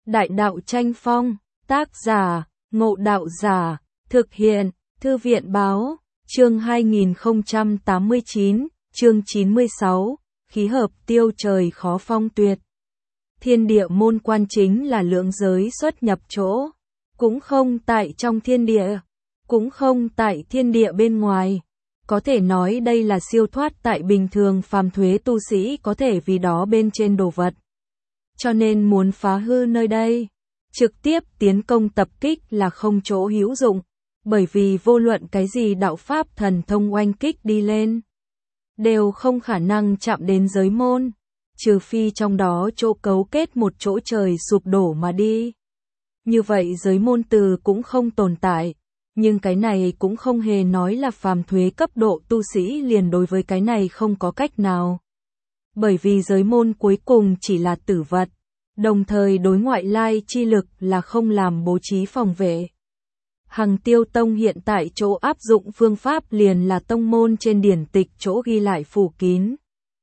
Đại đạo tranh phong, tác giả, Ngộ Đạo Giả, thực hiện, Thư viện báo, chương 2089, chương 96, khí hợp tiêu trời khó phong tuyệt. Thiên địa môn quan chính là lượng giới xuất nhập chỗ, cũng không tại trong thiên địa, cũng không tại thiên địa bên ngoài. Có thể nói đây là siêu thoát tại bình thường phàm thuế tu sĩ có thể vì đó bên trên đồ vật. Cho nên muốn phá hư nơi đây, trực tiếp tiến công tập kích là không chỗ hữu dụng, bởi vì vô luận cái gì đạo pháp thần thông oanh kích đi lên, đều không khả năng chạm đến giới môn, trừ phi trong đó chỗ cấu kết một chỗ trời sụp đổ mà đi. Như vậy giới môn từ cũng không tồn tại, nhưng cái này cũng không hề nói là phàm thuế cấp độ tu sĩ liền đối với cái này không có cách nào. Bởi vì giới môn cuối cùng chỉ là tử vật, đồng thời đối ngoại lai chi lực là không làm bố trí phòng vệ. Hằng Tiêu Tông hiện tại chỗ áp dụng phương pháp liền là tông môn trên điển tịch chỗ ghi lại phủ kín.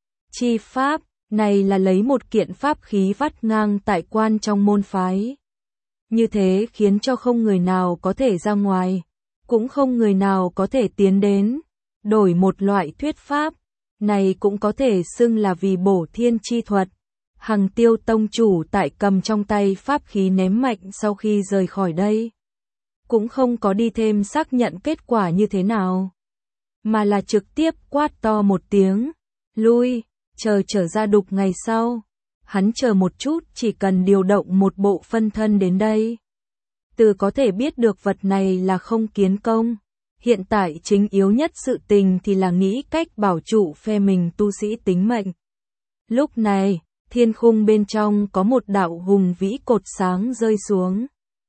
Chi pháp, này là lấy một kiện pháp khí vắt ngang tại quan trong môn phái. Như thế khiến cho không người nào có thể ra ngoài, cũng không người nào có thể tiến đến. Đổi một loại thuyết pháp, này cũng có thể xưng là vì bổ thiên chi thuật. Hằng Tiêu Tông chủ tại cầm trong tay pháp khí ném mạnh sau khi rời khỏi đây, cũng không có đi thêm xác nhận kết quả như thế nào, mà là trực tiếp quát to một tiếng, lui, chờ trở ra đục ngày sau. Hắn chờ một chút, chỉ cần điều động một bộ phân thân đến đây, từ có thể biết được vật này là không kiến công. Hiện tại chính yếu nhất sự tình thì là nghĩ cách bảo trụ phe mình tu sĩ tính mệnh. Lúc này, thiên khung bên trong có một đạo hùng vĩ cột sáng rơi xuống.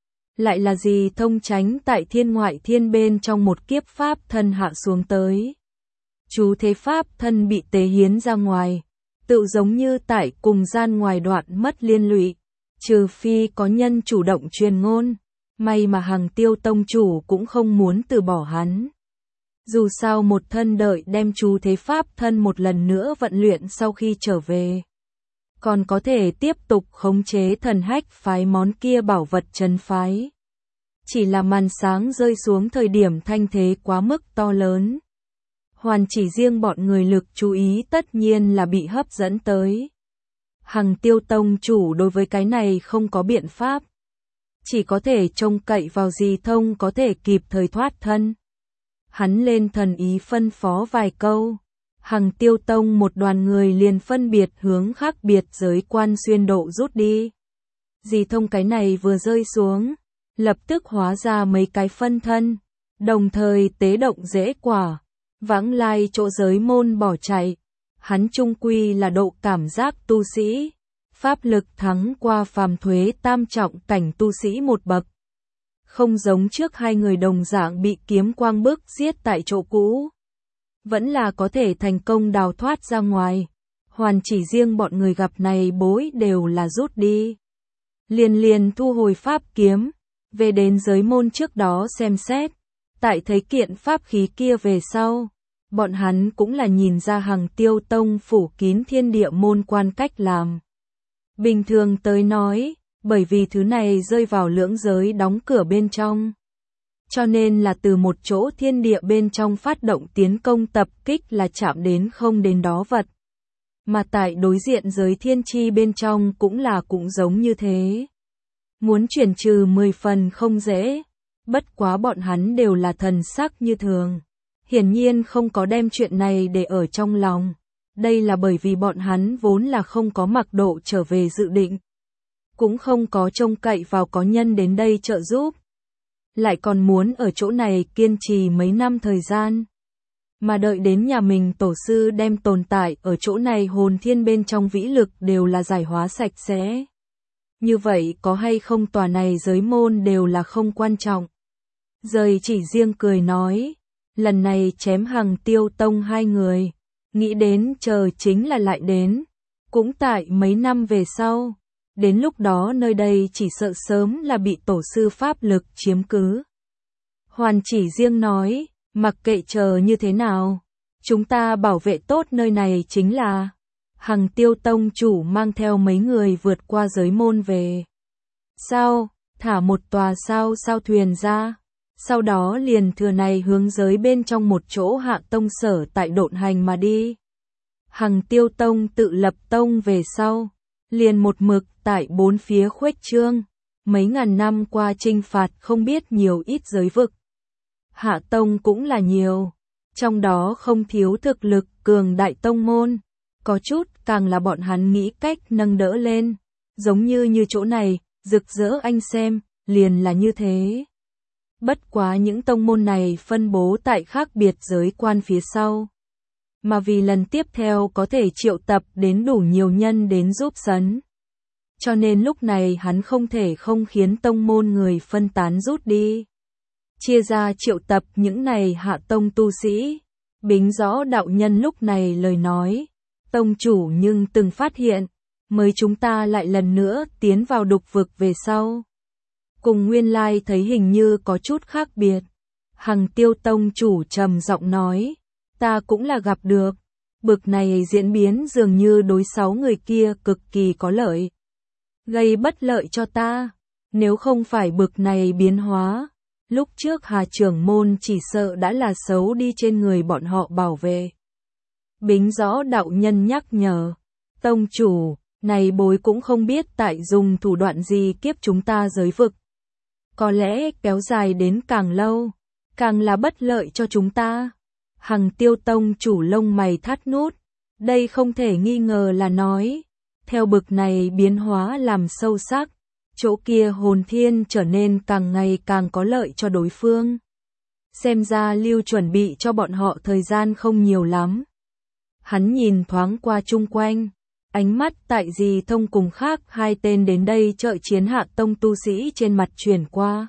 Lại là gì thông tránh tại thiên ngoại thiên bên trong một kiếp pháp thân hạ xuống tới. Chú thế pháp thân bị tế hiến ra ngoài, tự giống như tại cùng gian ngoài đoạn mất liên lụy, trừ phi có nhân chủ động truyền ngôn. May mà Hằng Tiêu Tông chủ cũng không muốn từ bỏ hắn. Dù sao một thân đợi đem chú thế pháp thân một lần nữa vận luyện sau khi trở về, còn có thể tiếp tục khống chế thần hách phái món kia bảo vật trấn phái. Chỉ là màn sáng rơi xuống thời điểm thanh thế quá mức to lớn. Hoàn chỉ riêng bọn người lực chú ý tất nhiên là bị hấp dẫn tới. Hằng Tiêu Tông chủ đối với cái này không có biện pháp, chỉ có thể trông cậy vào Di Thông có thể kịp thời thoát thân. Hắn lên thần ý phân phó vài câu, Hằng Tiêu Tông một đoàn người liền phân biệt hướng khác biệt giới quan xuyên độ rút đi. Di Thông cái này vừa rơi xuống, lập tức hóa ra mấy cái phân thân, đồng thời tế động dễ quả, vãng lai chỗ giới môn bỏ chạy. Hắn trung quy là độ cảm giác tu sĩ, pháp lực thắng qua phàm thuế tam trọng cảnh tu sĩ một bậc. Không giống trước hai người đồng dạng bị kiếm quang bức giết tại chỗ cũ, vẫn là có thể thành công đào thoát ra ngoài. Hoàn chỉ riêng bọn người gặp này bối đều là rút đi. Liền thu hồi pháp kiếm, về đến giới môn trước đó xem xét, tại thấy kiện pháp khí kia về sau, bọn hắn cũng là nhìn ra Hằng Tiêu Tông phủ kín thiên địa môn quan cách làm. Bình thường tới nói, bởi vì thứ này rơi vào lưỡng giới đóng cửa bên trong, cho nên là từ một chỗ thiên địa bên trong phát động tiến công tập kích là chạm đến không đến đó vật. Mà tại đối diện giới thiên chi bên trong cũng giống như thế. Muốn chuyển trừ 10 phần không dễ, bất quá bọn hắn đều là thần sắc như thường. Hiển nhiên không có đem chuyện này để ở trong lòng. Đây là bởi vì bọn hắn vốn là không có mặc độ trở về dự định, cũng không có trông cậy vào có nhân đến đây trợ giúp, lại còn muốn ở chỗ này kiên trì mấy năm thời gian, mà đợi đến nhà mình tổ sư đem tồn tại ở chỗ này hồn thiên bên trong vĩ lực đều là giải hóa sạch sẽ. Như vậy có hay không tòa này giới môn đều là không quan trọng. Rời chỉ riêng cười nói, lần này chém Hằng Tiêu Tông hai người, nghĩ đến chờ chính là lại đến, cũng tại mấy năm về sau, đến lúc đó nơi đây chỉ sợ sớm là bị tổ sư pháp lực chiếm cứ. Hoàn chỉ riêng nói, mặc kệ chờ như thế nào, chúng ta bảo vệ tốt nơi này chính là. Hằng Tiêu Tông chủ mang theo mấy người vượt qua giới môn về. Sao, thả một tòa sao thuyền ra. Sau đó liền thừa này hướng giới bên trong một chỗ Hạ tông sở tại độn hành mà đi. Hằng Tiêu tông tự lập tông về sau, liền một mực tại bốn phía khuếch trương, mấy ngàn năm qua chinh phạt không biết nhiều ít giới vực. Hạ tông cũng là nhiều, trong đó không thiếu thực lực cường đại tông môn, có chút càng là bọn hắn nghĩ cách nâng đỡ lên, giống như chỗ này, rực rỡ anh xem, liền là như thế. Bất quá những tông môn này phân bố tại khác biệt giới quan phía sau. Mà vì lần tiếp theo có thể triệu tập đến đủ nhiều nhân đến giúp sấn. Cho nên lúc này hắn không thể không khiến tông môn người phân tán rút đi. Chia ra triệu tập những này hạ tông tu sĩ. Bính Rõ đạo nhân lúc này lời nói. Tông chủ nhưng từng phát hiện, mới chúng ta lại lần nữa tiến vào đục vực về sau. Cùng nguyên lai thấy hình như có chút khác biệt. Hằng Tiêu tông chủ trầm giọng nói, ta cũng là gặp được. Bực này diễn biến dường như đối 6 người kia cực kỳ có lợi. Gây bất lợi cho ta. Nếu không phải bực này biến hóa, lúc trước Hà trưởng môn chỉ sợ đã là xấu đi trên người bọn họ bảo vệ. Bính Rõ đạo nhân nhắc nhở, tông chủ, này bối cũng không biết tại dùng thủ đoạn gì kiếp chúng ta giới vực. Có lẽ kéo dài đến càng lâu, càng là bất lợi cho chúng ta. Hằng Tiêu tông chủ lông mày thắt nút, đây không thể nghi ngờ là nói, theo bực này biến hóa làm sâu sắc, chỗ kia hồn thiên trở nên càng ngày càng có lợi cho đối phương. Xem ra Lưu chuẩn bị cho bọn họ thời gian không nhiều lắm. Hắn nhìn thoáng qua chung quanh, ánh mắt tại Dì Thông cùng khác hai tên đến đây trợ chiến Hạ tông tu sĩ trên mặt chuyển qua.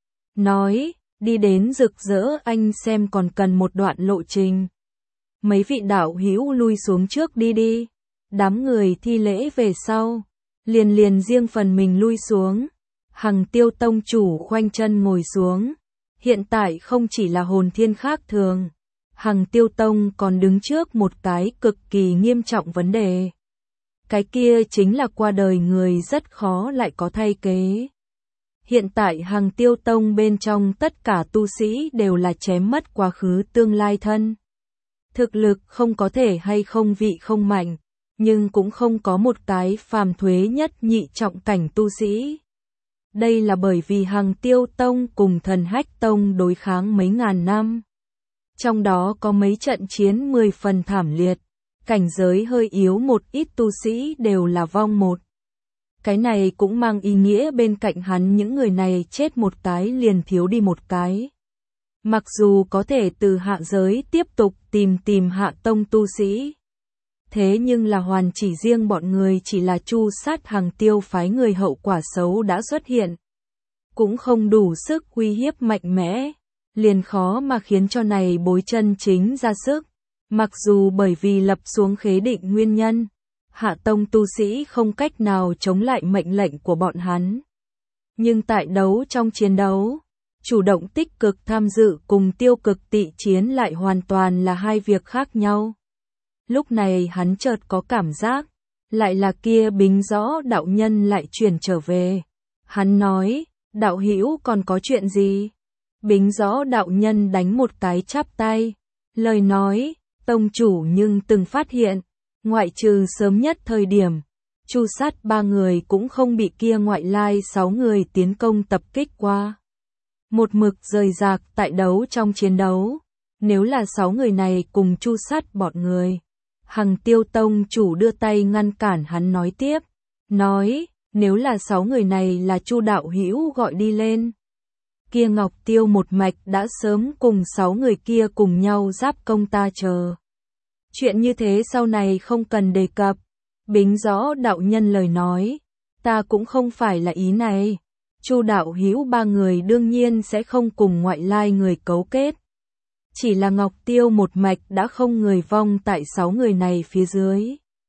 Nói, đi đến rực rỡ anh xem còn cần một đoạn lộ trình. Mấy vị đạo hữu lui xuống trước đi. Đám người thi lễ về sau, liền riêng phần mình lui xuống. Hằng Tiêu tông chủ khoanh chân ngồi xuống. Hiện tại không chỉ là hồn thiên khác thường, Hằng Tiêu tông còn đứng trước một cái cực kỳ nghiêm trọng vấn đề. Cái kia chính là qua đời người rất khó lại có thay kế. Hiện tại Hằng Tiêu tông bên trong tất cả tu sĩ đều là chém mất quá khứ tương lai thân. Thực lực không có thể hay không vị không mạnh, nhưng cũng không có một cái phàm thuế nhất nhị trọng cảnh tu sĩ. Đây là bởi vì Hằng Tiêu tông cùng Thần Hách tông đối kháng mấy ngàn năm. Trong đó có mấy trận chiến 10 phần thảm liệt, cảnh giới hơi yếu một ít tu sĩ đều là vong một. Cái này cũng mang ý nghĩa bên cạnh hắn những người này chết một cái liền thiếu đi một cái. Mặc dù có thể từ hạ giới tiếp tục tìm hạ tông tu sĩ. Thế nhưng là hoàn chỉ riêng bọn người chỉ là chu sát Hằng Tiêu phái người hậu quả xấu đã xuất hiện. Cũng không đủ sức uy hiếp mạnh mẽ, liền khó mà khiến cho này bối chân chính ra sức. Mặc dù bởi vì lập xuống khế định nguyên nhân, hạ tông tu sĩ không cách nào chống lại mệnh lệnh của bọn hắn. Nhưng tại trong chiến đấu, chủ động tích cực tham dự cùng tiêu cực tị chiến lại hoàn toàn là hai việc khác nhau. Lúc này hắn chợt có cảm giác, lại là kia Bính Rõ đạo nhân lại chuyển trở về. Hắn nói, đạo hữu còn có chuyện gì? Bính Rõ đạo nhân đánh một cái chắp tay, lời nói, tông chủ nhưng từng phát hiện, ngoại trừ sớm nhất thời điểm, chu sát 3 người cũng không bị kia ngoại lai 6 người tiến công tập kích qua. Một mực rời rạc tại trong chiến đấu, nếu là 6 người này cùng chu sát bọn người. Hằng Tiêu tông chủ đưa tay ngăn cản hắn nói tiếp, nói, nếu là 6 người này là Chu đạo hữu gọi đi lên. Kia Ngọc Tiêu một mạch đã sớm cùng 6 người kia cùng nhau giáp công ta chờ. Chuyện như thế sau này không cần đề cập. Bính Rõ đạo nhân lời nói, ta cũng không phải là ý này. Chu đạo hữu 3 người đương nhiên sẽ không cùng ngoại lai người cấu kết. Chỉ là Ngọc Tiêu một mạch đã không người vong tại 6 người này phía dưới.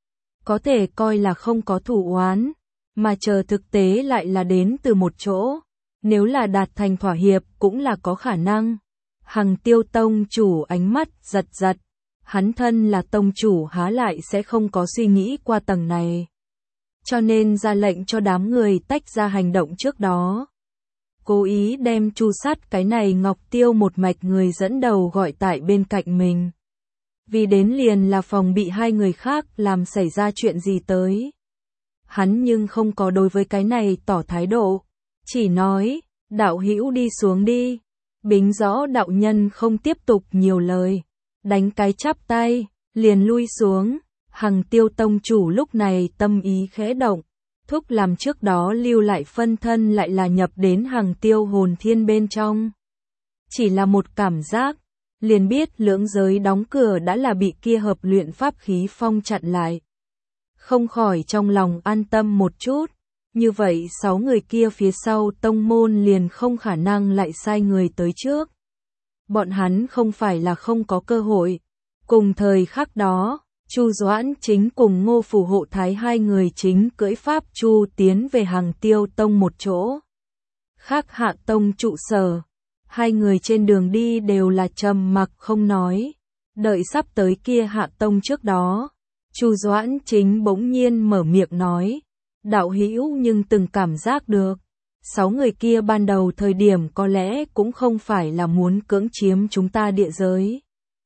Có thể coi là không có thủ oán, mà chờ thực tế lại là đến từ một chỗ. Nếu là đạt thành thỏa hiệp cũng là có khả năng. Hằng Tiêu tông chủ ánh mắt giật. Hắn thân là tông chủ há lại sẽ không có suy nghĩ qua tầng này. cho nên ra lệnh cho đám người tách ra hành động trước đó. Cố ý đem Chu Sắt cái này Ngọc Tiêu một mạch người dẫn đầu gọi tại bên cạnh mình. Vì đến liền là phòng bị hai người khác làm xảy ra chuyện gì tới. Hắn nhưng không có đối với cái này tỏ thái độ, chỉ nói, đạo hữu đi xuống đi. Bính Rõ đạo nhân không tiếp tục nhiều lời, đánh cái chắp tay, liền lui xuống. Hằng Tiêu tông chủ lúc này tâm ý khẽ động, thúc làm trước đó lưu lại phân thân lại là nhập đến Hằng Tiêu hồn thiên bên trong. Chỉ là một cảm giác, liền biết lưỡng giới đóng cửa đã là bị kia hợp luyện pháp khí phong chặn lại. Không khỏi trong lòng an tâm một chút, như vậy 6 người kia phía sau tông môn liền không khả năng lại sai người tới trước. Bọn hắn không phải là không có cơ hội. Cùng thời khắc đó, Chu Doãn Chính cùng Ngô Phù Hộ Thái hai người chính cưỡi pháp chu tiến về Hằng Tiêu tông một chỗ khác Hạ tông trụ sở. Hai người trên đường đi đều là trầm mặc không nói. Đợi sắp tới kia Hạ tông trước đó, Chu Doãn Chính bỗng nhiên mở miệng nói, đạo hữu nhưng từng cảm giác được, 6 người kia ban đầu thời điểm có lẽ cũng không phải là muốn cưỡng chiếm chúng ta địa giới.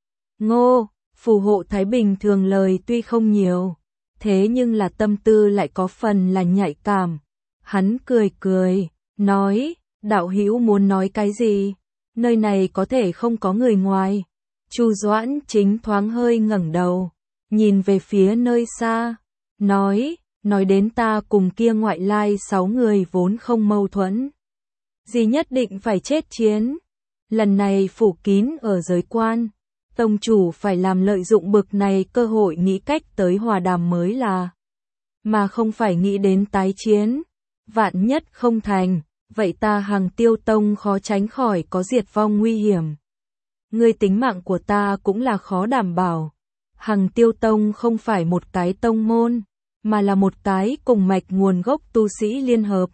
Ngô Phù Hộ Thái bình thường lời tuy không nhiều, thế nhưng là tâm tư lại có phần là nhạy cảm. Hắn cười cười, nói, đạo hữu muốn nói cái gì? Nơi này có thể không có người ngoài. Chu Doãn Chính thoáng hơi ngẩng đầu, nhìn về phía nơi xa, nói đến ta cùng kia ngoại lai 6 người vốn không mâu thuẫn. Gì nhất định phải chết chiến. Lần này phủ kín ở giới quan, tông chủ phải làm lợi dụng bực này cơ hội nghĩ cách tới hòa đàm mới là. Mà không phải nghĩ đến tái chiến. Vạn nhất không thành, vậy ta Hằng Tiêu tông khó tránh khỏi có diệt vong nguy hiểm. Người tính mạng của ta cũng là khó đảm bảo. Hằng Tiêu tông không phải một cái tông môn, mà là một cái cùng mạch nguồn gốc tu sĩ liên hợp.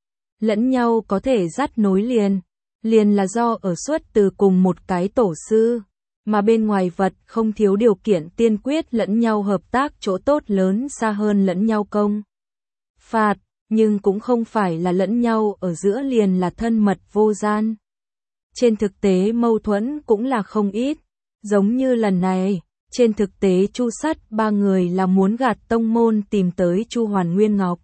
Lẫn nhau có thể dắt nối liền là do ở xuất từ cùng một cái tổ sư, mà bên ngoài vật không thiếu điều kiện tiên quyết lẫn nhau hợp tác chỗ tốt lớn xa hơn lẫn nhau công phạt, nhưng cũng không phải là lẫn nhau ở giữa liền là thân mật vô gian. Trên thực tế mâu thuẫn cũng là không ít, giống như lần này. Trên thực tế Chu Sắt 3 người là muốn gạt tông môn tìm tới Chu Hoàn Nguyên Ngọc.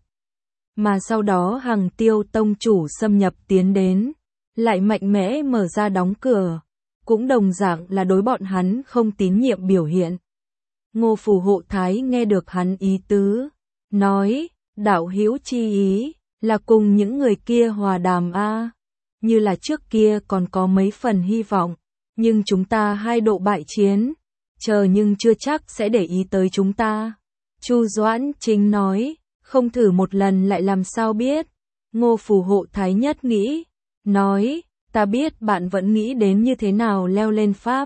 Mà sau đó Hằng Tiêu tông chủ xâm nhập tiến đến, lại mạnh mẽ mở ra đóng cửa, cũng đồng dạng là đối bọn hắn không tín nhiệm biểu hiện. Ngô Phù Hộ Thái nghe được hắn ý tứ, nói, đạo hữu chi ý, là cùng những người kia hòa đàm a, như là trước kia còn có mấy phần hy vọng, nhưng chúng ta hai độ bại chiến. Chờ nhưng chưa chắc sẽ để ý tới chúng ta. Chu Doãn Chính nói, không thử một lần lại làm sao biết. Ngô Phù Hộ Thái nhất nghĩ, nói, ta biết bạn vẫn nghĩ đến như thế nào leo lên pháp.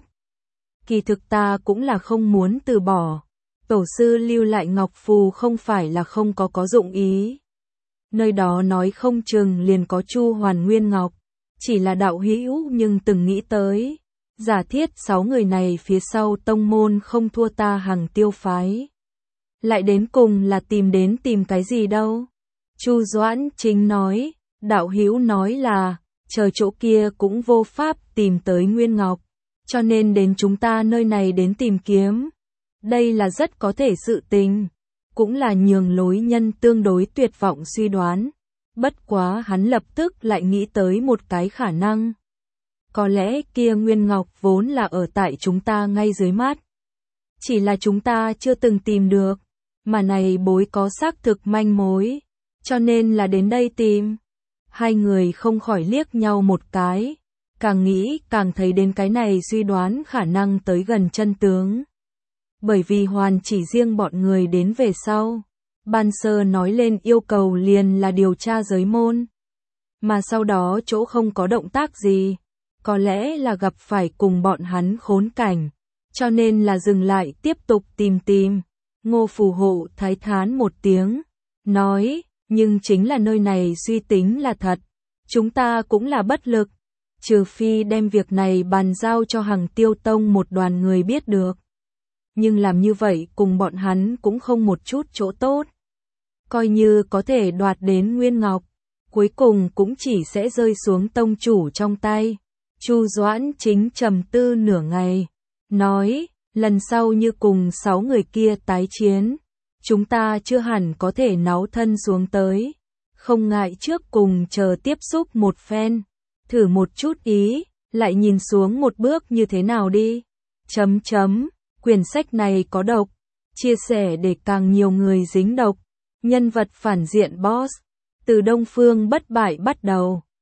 Kỳ thực ta cũng là không muốn từ bỏ. Tổ sư lưu lại ngọc phù không phải là không có dụng ý. Nơi đó nói không chừng liền có Chu Hoàn Nguyên Ngọc. Chỉ là đạo hữu nhưng từng nghĩ tới. Giả thiết 6 người này phía sau tông môn không thua ta Hằng Tiêu phái. Lại đến cùng là tìm cái gì đâu. Chu Doãn Chính nói, đạo hữu nói là, chờ chỗ kia cũng vô pháp tìm tới Nguyên Ngọc, cho nên đến chúng ta nơi này đến tìm kiếm. Đây là rất có thể sự tình, cũng là nhường lối nhân tương đối tuyệt vọng suy đoán. Bất quá hắn lập tức lại nghĩ tới một cái khả năng. Có lẽ kia Nguyên Ngọc vốn là ở tại chúng ta ngay dưới mắt. Chỉ là chúng ta chưa từng tìm được, mà này bối có xác thực manh mối, cho nên là đến đây tìm. Hai người không khỏi liếc nhau một cái, càng nghĩ càng thấy đến cái này suy đoán khả năng tới gần chân tướng. Bởi vì hoàn chỉ riêng bọn người đến về sau, ban sơ nói lên yêu cầu liền là điều tra giới môn. Mà sau đó chỗ không có động tác gì. Có lẽ là gặp phải cùng bọn hắn khốn cảnh, cho nên là dừng lại tiếp tục tìm. Ngô Phù Hộ Thái thán một tiếng, nói, nhưng chính là nơi này suy tính là thật, chúng ta cũng là bất lực, trừ phi đem việc này bàn giao cho Hằng Tiêu tông một đoàn người biết được. Nhưng làm như vậy cùng bọn hắn cũng không một chút chỗ tốt. coi như có thể đoạt đến Nguyên Ngọc, cuối cùng cũng chỉ sẽ rơi xuống tông chủ trong tay. Chu Doãn Chính trầm tư nửa ngày, nói, lần sau như cùng 6 người kia tái chiến, chúng ta chưa hẳn có thể náu thân xuống tới, không ngại trước cùng chờ tiếp xúc một phen, thử một chút ý, lại nhìn xuống một bước như thế nào đi. Quyển sách này có độc, chia sẻ để càng nhiều người dính độc, nhân vật phản diện boss, từ Đông Phương Bất Bại bắt đầu.